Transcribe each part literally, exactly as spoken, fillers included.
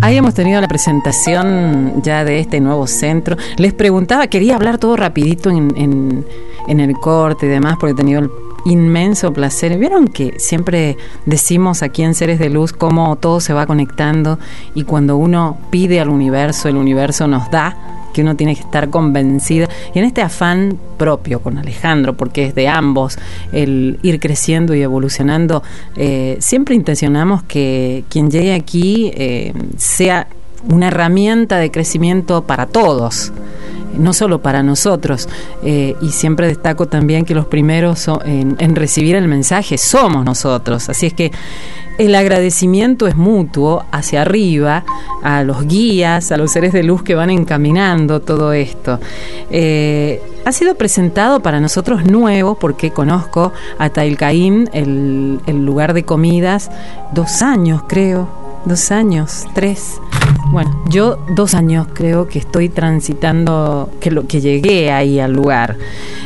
Ahí hemos tenido la presentación ya de este nuevo centro. Les preguntaba, quería hablar todo rapidito en, en, en el corte y demás, porque he tenido el inmenso placer. ¿Vieron que siempre decimos aquí en Seres de Luz cómo todo se va conectando y cuando uno pide al universo, el universo nos da? Que uno tiene que estar convencida, y en este afán propio con Alejandro, porque es de ambos el ir creciendo y evolucionando, eh, siempre intencionamos que quien llegue aquí eh, sea una herramienta de crecimiento para todos, no solo para nosotros, eh, y siempre destaco también que los primeros so, en, en recibir el mensaje somos nosotros, así es que el agradecimiento es mutuo hacia arriba, a los guías, a los seres de luz que van encaminando todo esto. Eh, ha sido presentado para nosotros nuevo, porque conozco a Tailcaín, el, el lugar de comidas, dos años creo, dos años, tres. Bueno, yo dos años creo que estoy transitando, que, lo, que llegué ahí al lugar.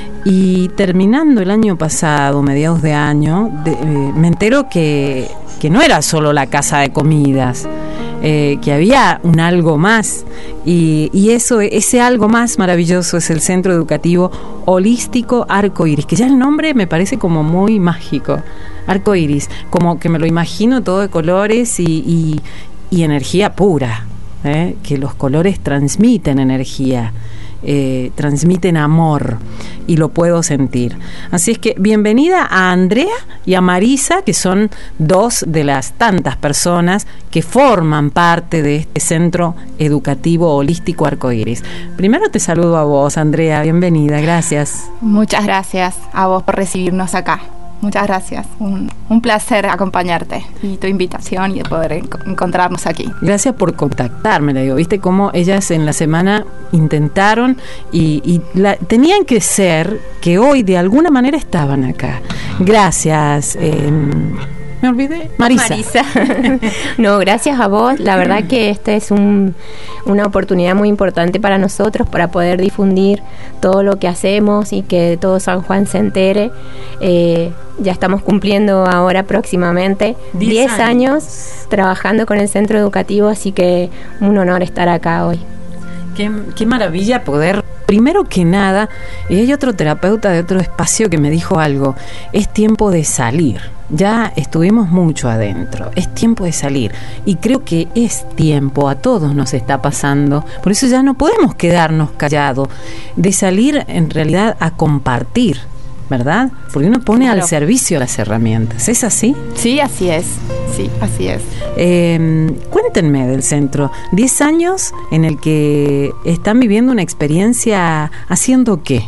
Y terminando el año pasado, mediados de año, de, eh, me entero que, que no era solo la casa de comidas, eh, que había un algo más, y, y eso, ese algo más maravilloso es el Centro Educativo Holístico Arco Iris, que ya el nombre me parece como muy mágico, Arco Iris, como que me lo imagino todo de colores y, y, y energía pura, ¿eh? Que los colores transmiten energía. Eh, transmiten amor y lo puedo sentir. Así es que bienvenida a Andrea y a Marisa, que son dos de las tantas personas que forman parte de este Centro Educativo Holístico Arco Iris. Primero te saludo a vos, Andrea, bienvenida, gracias. Muchas gracias a vos por recibirnos acá. Muchas gracias, un, un placer acompañarte y tu invitación y de poder en, encontrarnos aquí. Gracias por contactarme, le digo, viste cómo ellas en la semana intentaron y, y la, tenían que ser que hoy de alguna manera estaban acá. Gracias. Eh, me olvidé. Marisa. Marisa. No, gracias a vos. La verdad que esta es un, una oportunidad muy importante para nosotros para poder difundir todo lo que hacemos y que todo San Juan se entere. Eh, ya estamos cumpliendo ahora próximamente diez años. años trabajando con el centro educativo, así que un honor estar acá hoy. Qué, qué maravilla poder, primero que nada, y hay otro terapeuta de otro espacio que me dijo algo, es tiempo de salir. Ya estuvimos mucho adentro, es tiempo de salir y creo que es tiempo, a todos nos está pasando, por eso ya no podemos quedarnos callados, de salir en realidad a compartir, ¿verdad? Porque uno pone claro. al servicio las herramientas, ¿es así? Sí, así es, sí, así es. Eh, cuéntenme del centro, diez años en el que están viviendo una experiencia, ¿haciendo qué?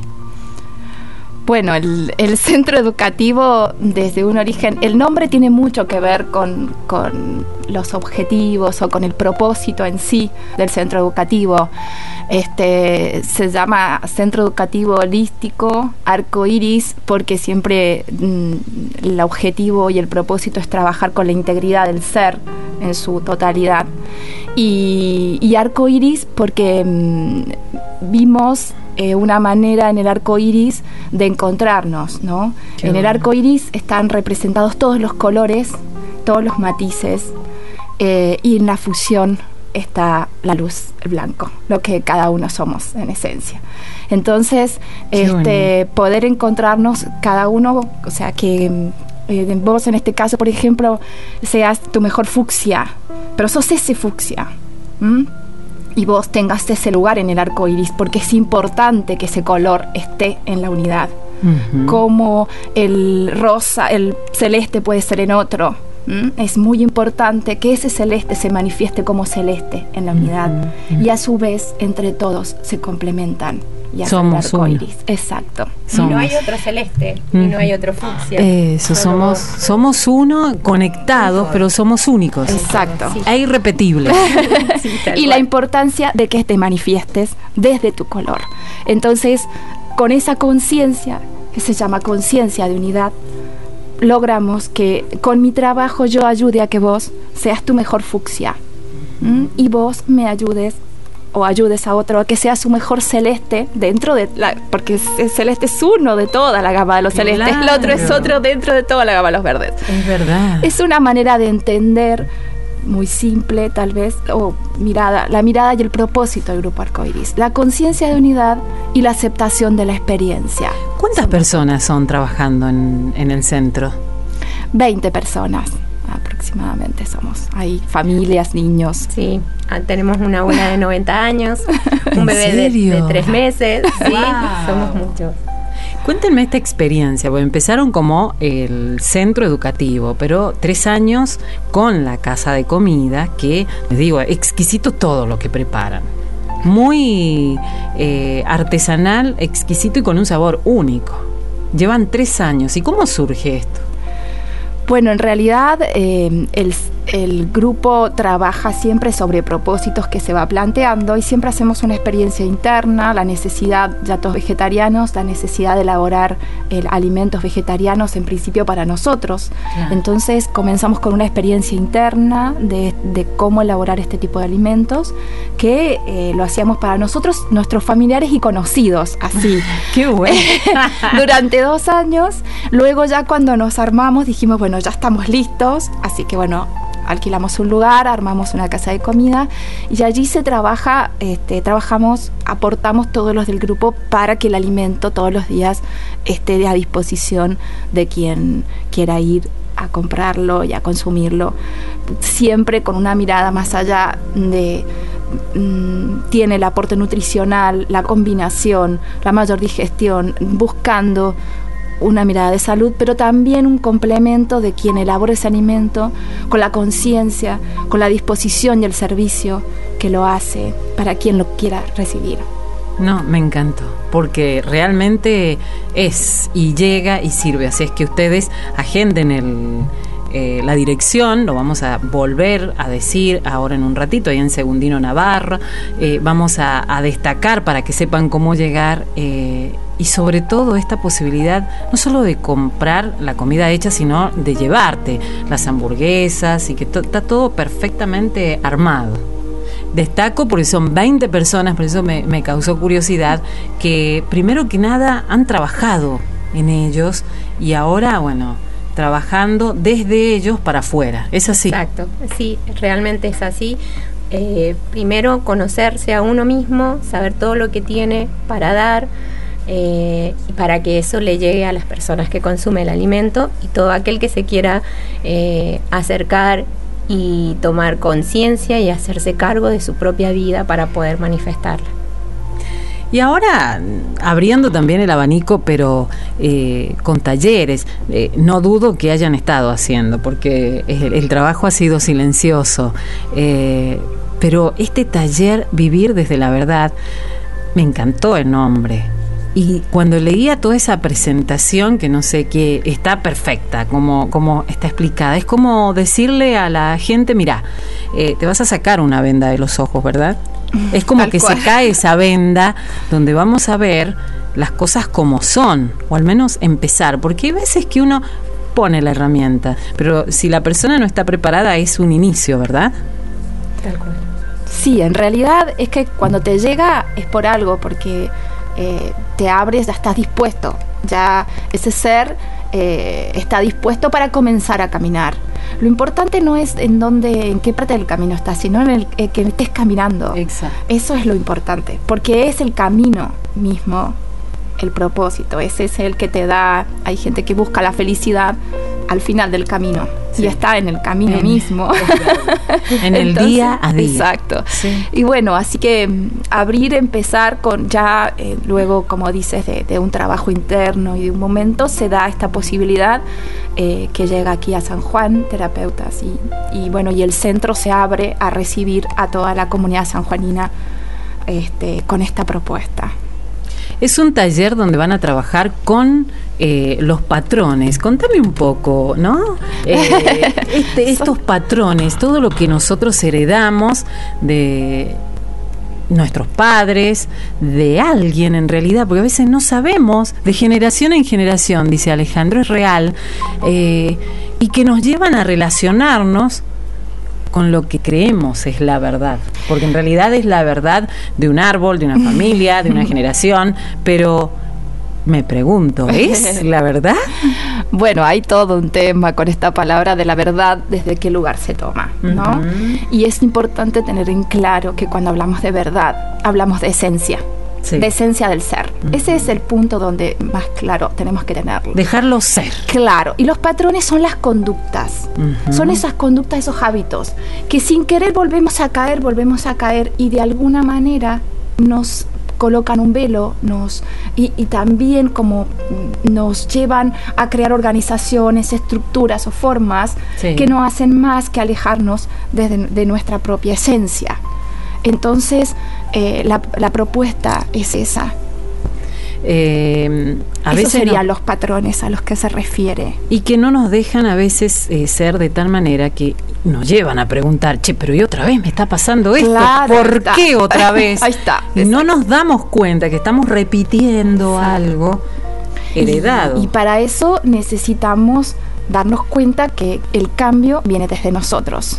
Bueno, el, el centro educativo desde un origen, el nombre tiene mucho que ver con, con los objetivos o con el propósito en sí del centro educativo. Este se llama Centro Educativo Holístico Arco Iris porque siempre mm, el objetivo y el propósito es trabajar con la integridad del ser en su totalidad. Y, y Arco Iris porque mm, vimos Eh, una manera en el arco iris de encontrarnos, ¿no? Qué en el arco iris están representados todos los colores, todos los matices, eh, y en la fusión está la luz, el blanco, lo que cada uno somos en esencia. Entonces, Qué este bueno. poder encontrarnos cada uno, o sea, que eh, vos en este caso, por ejemplo, seas tu mejor fucsia, pero sos ese fucsia, ¿m? Y vos tengas ese lugar en el arco iris, porque es importante que ese color esté en la unidad. Uh-huh. Como el rosa, el celeste puede ser en otro. ¿Mm? Es muy importante que ese celeste se manifieste como celeste en la unidad. Uh-huh. Y a su vez, entre todos se complementan. Y somos el arco iris. Exacto. Somos. Y no hay otro celeste, uh-huh. y no hay otro fucsia. Eso, Solo somos vos. somos uno, conectados, pero somos únicos. Exacto. Sí. E irrepetibles. Sí, y la importancia de que te manifiestes desde tu color. Entonces, con esa conciencia, que se llama conciencia de unidad, logramos que con mi trabajo yo ayude a que vos seas tu mejor fucsia. ¿Mm? Y vos me ayudes o ayudes a otro a que sea su mejor celeste dentro de la, porque el celeste es uno de toda la gama de los claro. celestes, el otro es otro dentro de toda la gama de los verdes. Es verdad. Es una manera de entender muy simple tal vez, o mirada, la mirada y el propósito del Grupo Arcoiris, la conciencia de unidad y la aceptación de la experiencia. ¿Cuántas personas son trabajando en, en el centro? veinte personas aproximadamente somos. Hay familias, niños. Sí, tenemos una abuela de noventa años, un bebé de, de tres meses. Sí, wow. Somos muchos. Cuéntenme esta experiencia, porque empezaron como el centro educativo, pero tres años con la casa de comida, que, les digo, exquisito todo lo que preparan. Muy eh, artesanal, exquisito y con un sabor único. Llevan tres años. ¿Y cómo surge esto? Bueno, en realidad eh, el, el grupo trabaja siempre sobre propósitos que se va planteando y siempre hacemos una experiencia interna, la necesidad, ya todos vegetarianos, la necesidad de elaborar eh, alimentos vegetarianos en principio para nosotros. Claro. Entonces comenzamos con una experiencia interna de, de cómo elaborar este tipo de alimentos, que eh, lo hacíamos para nosotros, nuestros familiares y conocidos, así. ¡Qué bueno! Durante dos años, luego ya cuando nos armamos dijimos, bueno, ya estamos listos, así que bueno, alquilamos un lugar, armamos una casa de comida y allí se trabaja, este, trabajamos, aportamos todos los del grupo para que el alimento todos los días esté a disposición de quien quiera ir a comprarlo y a consumirlo, siempre con una mirada más allá de mmm, tiene el aporte nutricional, la combinación, la mayor digestión, buscando una mirada de salud, pero también un complemento de quien elabora ese alimento con la conciencia, con la disposición y el servicio que lo hace para quien lo quiera recibir. No, me encantó, porque realmente es y llega y sirve, así es que ustedes agenden el, eh, la dirección, lo vamos a volver a decir ahora en un ratito, ahí en Segundino Navarro, eh, vamos a, a destacar para que sepan cómo llegar, eh, y sobre todo esta posibilidad no solo de comprar la comida hecha, sino de llevarte las hamburguesas y que to- está todo perfectamente armado. Destaco porque son veinte personas, por eso me, me causó curiosidad, que primero que nada han trabajado en ellos y ahora, bueno, trabajando desde ellos para afuera. ¿Es así? Exacto, sí, realmente es así. Eh, primero conocerse a uno mismo, saber todo lo que tiene para dar, eh, y para que eso le llegue a las personas que consumen el alimento, y todo aquel que se quiera eh, acercar y tomar conciencia y hacerse cargo de su propia vida para poder manifestarla. Y ahora, abriendo también el abanico, pero eh, con talleres, eh, no dudo que hayan estado haciendo, porque el, el trabajo ha sido silencioso, eh, pero este taller Vivir desde la Verdad, me encantó el nombre. Y cuando leía toda esa presentación, que no sé qué, está perfecta, como, como está explicada, es como decirle a la gente, mira, eh, te vas a sacar una venda de los ojos, ¿verdad? Es como Tal que cual. Se cae esa venda donde vamos a ver las cosas como son, o al menos empezar, porque hay veces que uno pone la herramienta, pero si la persona no está preparada es un inicio, ¿verdad? Tal cual. Sí, en realidad es que cuando te llega es por algo, porque eh, te abres, ya estás dispuesto, ya ese ser eh, está dispuesto para comenzar a caminar. Lo importante no es en dónde, en qué parte del camino estás, sino en el eh, que estés caminando. Exacto. Eso es lo importante, porque es el camino mismo, el propósito. Ese es el que te da. Hay gente que busca la felicidad al final del camino, sí, y está en el camino en, mismo. En el Entonces, día a día. Exacto. Sí. Y bueno, así que abrir, empezar con ya, eh, luego, como dices, de, de un trabajo interno y de un momento, se da esta posibilidad eh, que llega aquí a San Juan, terapeutas, y, y bueno, y el centro se abre a recibir a toda la comunidad sanjuanina este, con esta propuesta. Es un taller donde van a trabajar con eh, los patrones. Contame un poco, ¿no? Eh, este, estos patrones, todo lo que nosotros heredamos de nuestros padres, de alguien en realidad, porque a veces no sabemos, de generación en generación, dice Alejandro, es real, eh, y que nos llevan a relacionarnos con lo que creemos es la verdad, porque en realidad es la verdad de un árbol, de una familia, de una generación, pero me pregunto, ¿es la verdad? Bueno, hay todo un tema con esta palabra de la verdad, desde qué lugar se toma, ¿no? Uh-huh. Y es importante tener en claro que cuando hablamos de verdad, hablamos de esencia. Sí. De esencia del ser. Uh-huh. Ese es el punto donde más claro tenemos que tenerlo. Dejarlo ser. Claro. Y los patrones son las conductas. Uh-huh. Son esas conductas, esos hábitos, que sin querer volvemos a caer, volvemos a caer y de alguna manera nos colocan un velo, nos y, y también como nos llevan a crear organizaciones, estructuras o formas sí. que no hacen más que alejarnos de, de nuestra propia esencia. Entonces, eh, la, la propuesta es esa. Eh, a Esos veces serían no, los patrones a los que se refiere. Y que no nos dejan a veces eh, ser de tal manera que nos llevan a preguntar, che, pero ¿y otra vez me está pasando esto? Claro, ¿Por está. qué otra vez? Ahí está. Y no nos damos cuenta que estamos repitiendo sí. algo heredado. Y, y para eso necesitamos darnos cuenta que el cambio viene desde nosotros.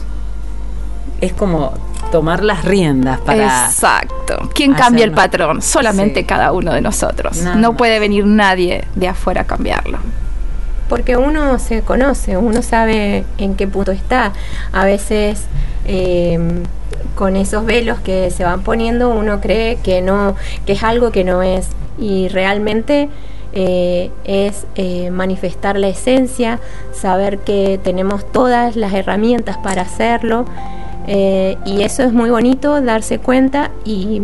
Es como tomar las riendas para... Exacto. ¿Quién cambia el patrón? Solamente sí. cada uno de nosotros. Nada no más. Puede venir nadie de afuera a cambiarlo. Porque uno se conoce, uno sabe en qué punto está. A veces eh, con esos velos que se van poniendo uno cree que no, que es algo que no es. Y realmente eh, es eh, manifestar la esencia, saber que tenemos todas las herramientas para hacerlo. Eh, y eso es muy bonito, darse cuenta y,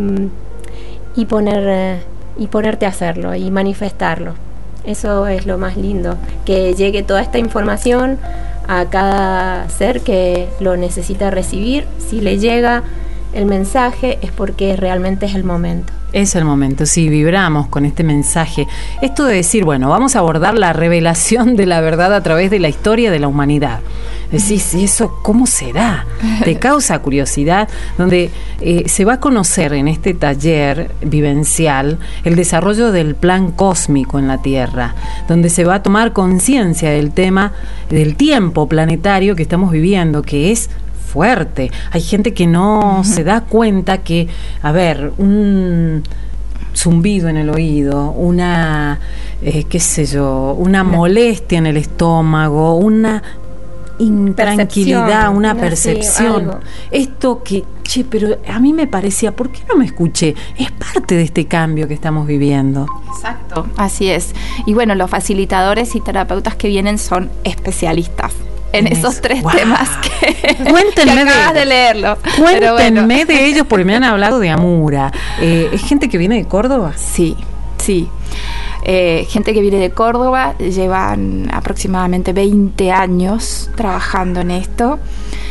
y, poner, eh, y ponerte a hacerlo y manifestarlo. Eso es lo más lindo, que llegue toda esta información a cada ser que lo necesita recibir. Si le llega el mensaje es porque realmente es el momento. Es el momento, sí, vibramos con este mensaje. Esto de decir, bueno, vamos a abordar la revelación de la verdad a través de la historia de la humanidad. Decís, ¿y eso cómo será? Te causa curiosidad, donde eh, se va a conocer en este taller vivencial el desarrollo del plan cósmico en la Tierra, donde se va a tomar conciencia del tema del tiempo planetario que estamos viviendo, que es fuerte. Hay gente que no uh-huh. se da cuenta que, a ver, un zumbido en el oído, una, eh, qué sé yo, una molestia en el estómago, una intranquilidad, percepción, una percepción. Sí, esto que, che, pero a mí me parecía, ¿por qué no me escuché? Es parte de este cambio que estamos viviendo. Exacto, así es. Y bueno, los facilitadores y terapeutas que vienen son especialistas en eso. Esos tres wow. temas que, Cuéntenme que acabas de, de leerlo. Cuéntenme bueno. de ellos porque me han hablado de Amura. Eh, ¿Es gente que viene de Córdoba? Sí, sí. Eh, gente que viene de Córdoba, llevan aproximadamente veinte años trabajando en esto.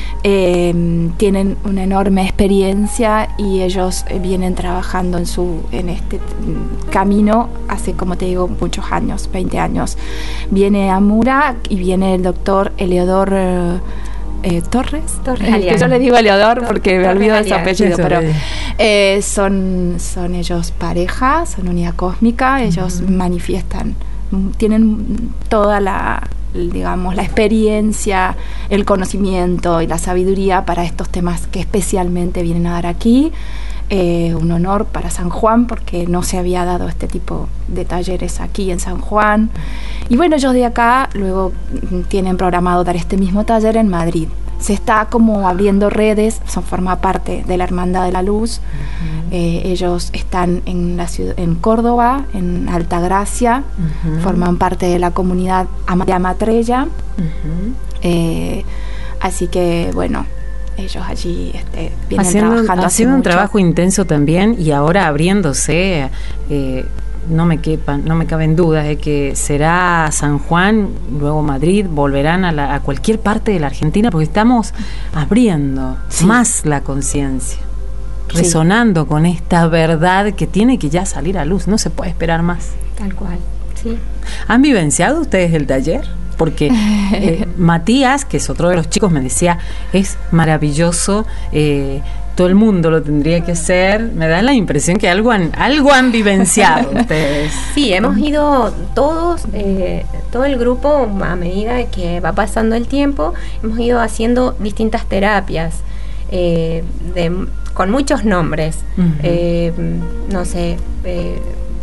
Eh, tienen una enorme experiencia y ellos vienen trabajando en su en este camino hace, como te digo, muchos años, veinte años. Viene Amura y viene el doctor Eleodor eh, eh, Torres, Torres que yo le digo Eleodor porque Torres, me olvido de su apellido, pero eh, son, son ellos pareja, son unidad cósmica, ellos uh-huh. manifiestan, tienen toda la digamos, la experiencia, el conocimiento y la sabiduría para estos temas que especialmente vienen a dar aquí. Eh, un honor para San Juan porque no se había dado este tipo de talleres aquí en San Juan. Y bueno, ellos de acá luego tienen programado dar este mismo taller en Madrid. Se está como abriendo redes, son forma parte de la Hermandad de la Luz. Uh-huh. Eh, ellos están en la ciudad, en Córdoba, en Altagracia, uh-huh. forman parte de la comunidad de Amatrella. Uh-huh. Eh, así que bueno, ellos allí este, vienen haciendo, trabajando haciendo un mucho. trabajo intenso también y ahora abriéndose. Eh, no me quepan, no me caben dudas de que será San Juan, luego Madrid, volverán a, la, a cualquier parte de la Argentina porque estamos abriendo sí. más la conciencia, sí. resonando con esta verdad que tiene que ya salir a luz, no se puede esperar más. Tal cual, sí. ¿Han vivenciado ustedes el taller? Porque eh, Matías, que es otro de los chicos, me decía, es maravilloso, eh, todo el mundo lo tendría que hacer. Me da la impresión que algo han, algo han vivenciado ustedes. Sí, hemos ido todos, eh, todo el grupo, a medida que va pasando el tiempo, hemos ido haciendo distintas terapias, eh, de, con muchos nombres. Uh-huh. eh, no sé, eh,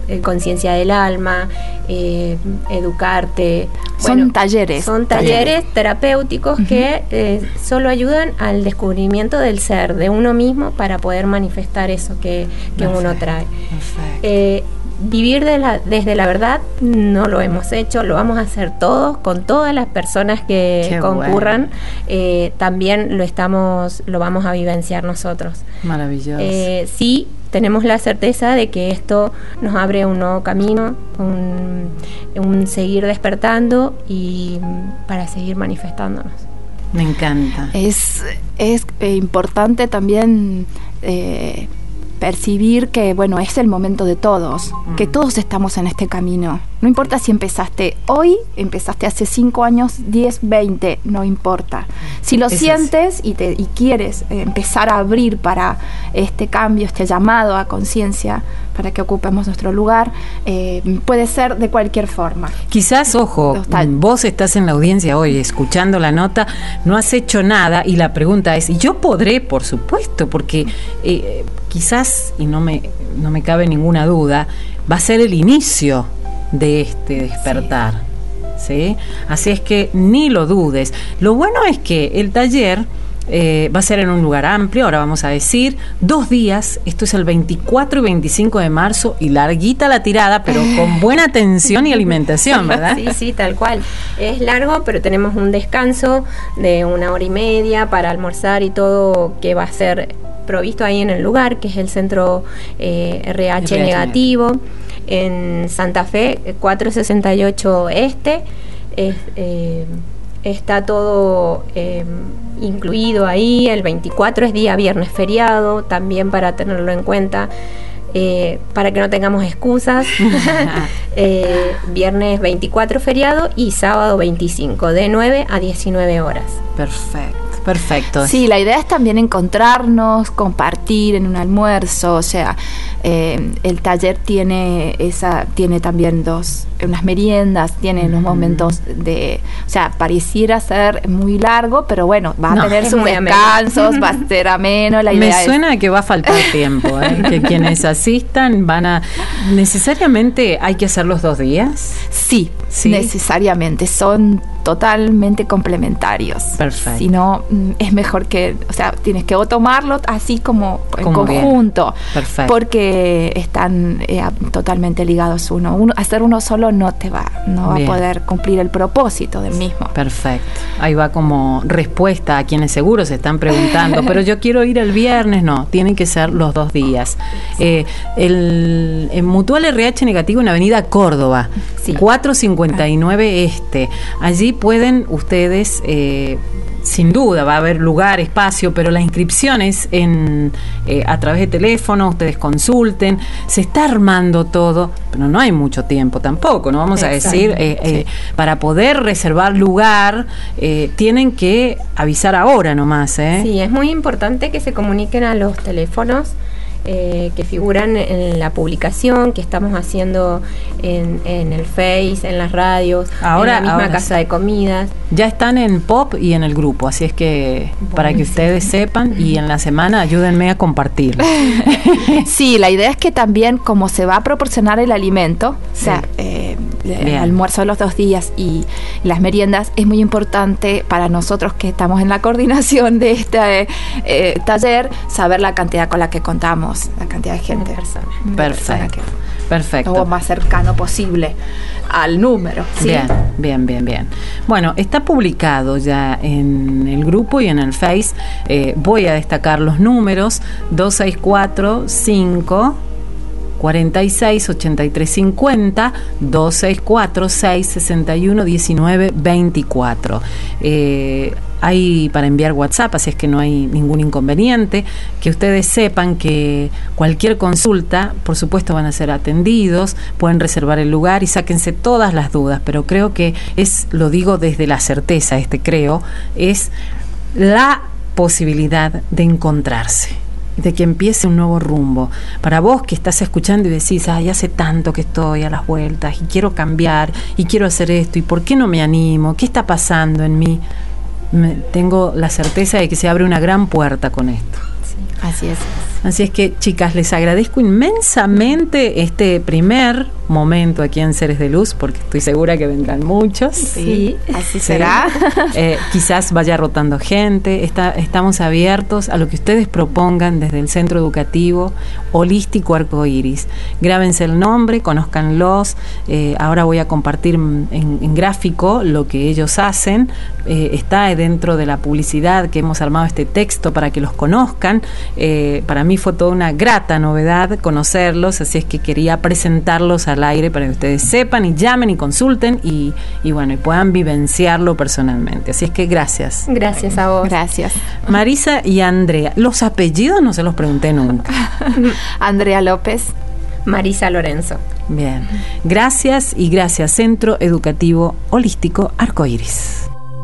eh, conciencia del alma, eh, educarte. Son bueno, talleres. Son talleres terapéuticos uh-huh. que eh, solo ayudan al descubrimiento del ser, de uno mismo, para poder manifestar eso que, que uno trae. Eh, vivir de la, desde la verdad no lo hemos hecho, lo vamos a hacer todos, con todas las personas que Qué concurran. Bueno. Eh, también lo estamos, lo vamos a vivenciar nosotros. Maravilloso. Eh, sí, tenemos la certeza de que esto nos abre un nuevo camino, un, un seguir despertando y para seguir manifestándonos. Me encanta. Es, es eh, importante también eh, percibir que, bueno, es el momento de todos, mm. que todos estamos en este camino. No importa si empezaste hoy, empezaste hace cinco años, diez, veinte, no importa. Si lo Eso sientes y, te, y quieres empezar a abrir para este cambio, este llamado a conciencia, para que ocupemos nuestro lugar, eh, puede ser de cualquier forma. Quizás, ojo, Total. vos estás en la audiencia hoy escuchando la nota, no has hecho nada y la pregunta es, ¿y yo podré? Por supuesto, porque eh, quizás, y no me, no me cabe ninguna duda, va a ser el inicio de este despertar, sí. ¿sí? Así es que ni lo dudes. Lo bueno es que el taller eh, va a ser en un lugar amplio, ahora vamos a decir, dos días, esto es el veinticuatro y veinticinco de marzo, y larguita la tirada, pero con buena atención y alimentación, ¿verdad? Sí, sí, tal cual. Es largo, pero tenemos un descanso de una hora y media para almorzar y todo, que va a ser provisto ahí en el lugar, que es el centro eh, R H negativo, en Santa Fe, cuatrocientos sesenta y ocho Este. Es, eh, está todo eh, incluido ahí. El veinticuatro es día viernes feriado, también para tenerlo en cuenta, eh, para que no tengamos excusas. eh, viernes veinticuatro feriado y sábado veinticinco, de nueve a diecinueve horas. Perfecto. Perfecto. Sí, la idea es también encontrarnos, compartir en un almuerzo, o sea, eh, el taller tiene esa, tiene también dos, unas meriendas, tiene unos uh-huh. momentos de, o sea, pareciera ser muy largo, pero bueno, va a no, tener sus descansos, va a ser ameno, la idea Me suena es... que va a faltar tiempo, ¿eh? que quienes asistan van a, necesariamente hay que hacer los dos días. Sí, sí, necesariamente, son totalmente complementarios. Perfecto. Si no, es mejor que, o sea, tienes que o tomarlo así como, como en conjunto. Bien. Perfecto. Porque están eh, totalmente ligados uno. uno. Hacer uno solo no te va, no va bien. a poder cumplir el propósito del mismo. Perfecto. Ahí va como respuesta a quienes seguro se están preguntando, pero yo quiero ir el viernes. No, tienen que ser los dos días. Eh, el, el Mutual R H negativo en Avenida Córdoba, sí. cuatrocientos cincuenta y nueve Este. Allí pueden ustedes, eh, sin duda, va a haber lugar, espacio, pero la inscripción es en, eh, a través de teléfono, ustedes consulten, se está armando todo, pero no hay mucho tiempo tampoco, no vamos Exacto. a decir, eh, sí. eh, para poder reservar lugar, eh, tienen que avisar ahora nomás. ¿eh? Sí, es muy importante que se comuniquen a los teléfonos Eh, que figuran en la publicación que estamos haciendo en, en el Face, en las radios, ahora, en la misma casa sí. de comidas. Ya están en Pop y en el grupo, así es que bueno, para que ustedes sí. sepan, y en la semana ayúdenme a compartir. Sí, la idea es que también, como se va a proporcionar el alimento, sí. o sea, eh, el almuerzo de los dos días y las meriendas, es muy importante para nosotros que estamos en la coordinación de este eh, taller, saber la cantidad con la que contamos, la cantidad de gente. Persona. Perfecto. Perfecto. Lo más cercano posible al número. ¿sí? Bien, bien, bien, bien. Bueno, está publicado ya en el grupo y en el Face. Eh, voy a destacar los números: dos seis cuatro, cinco, cuarenta y seis, ochenta y tres cincuenta, dos seis cuatro, seis sesenta y uno, diecinueve veinticuatro. Eh, hay para enviar WhatsApp, así es que no hay ningún inconveniente. Que ustedes sepan que cualquier consulta, por supuesto, van a ser atendidos, pueden reservar el lugar y sáquense todas las dudas, pero creo que es, lo digo desde la certeza, este creo, es la posibilidad de encontrarse, de que empiece un nuevo rumbo. Para vos que estás escuchando y decís, ay, hace tanto que estoy a las vueltas y quiero cambiar y quiero hacer esto, ¿y por qué no me animo? ¿Qué está pasando en mí? Me, tengo la certeza de que se abre una gran puerta con esto. Sí, Así es. Así es que, chicas, les agradezco inmensamente este primer momento aquí en Seres de Luz, porque estoy segura que vendrán muchos. Sí, así Sí. será. Eh, quizás vaya rotando gente. Está, estamos abiertos a lo que ustedes propongan desde el Centro Educativo Holístico Arcoíris. Grábense el nombre, conózcanlos. Eh, ahora voy a compartir en, en gráfico lo que ellos hacen. Eh, está dentro de la publicidad que hemos armado este texto para que los conozcan. Eh, para mí fue toda una grata novedad conocerlos, así es que quería presentarlos al aire para que ustedes sepan y llamen y consulten y, y bueno, y puedan vivenciarlo personalmente. Así es que gracias. Gracias a vos. Gracias. Marisa y Andrea, los apellidos no se los pregunté nunca. Andrea López. Marisa Lorenzo. Bien, gracias y gracias Centro Educativo Holístico Arcoíris.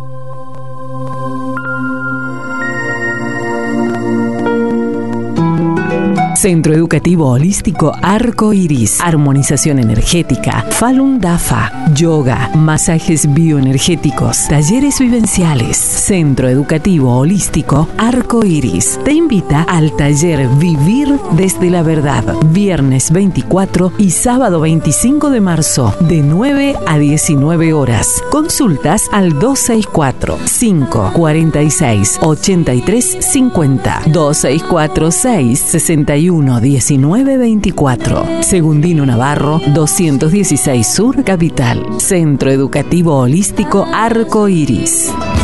Centro Educativo Holístico Arco Iris. Armonización energética, Falun Dafa, yoga, masajes bioenergéticos, talleres vivenciales. Centro Educativo Holístico Arco Iris te invita al taller Vivir desde la Verdad, viernes veinticuatro y sábado veinticinco de marzo, de nueve a diecinueve horas. Consultas al dos seis cuatro, cinco cuatro seis, ocho tres cinco cero, dos seis cuatro, seis sesenta y uno, diecinueve veinticuatro. Segundino Navarro, doscientos dieciséis Sur Capital. Centro Educativo Holístico Arco Iris.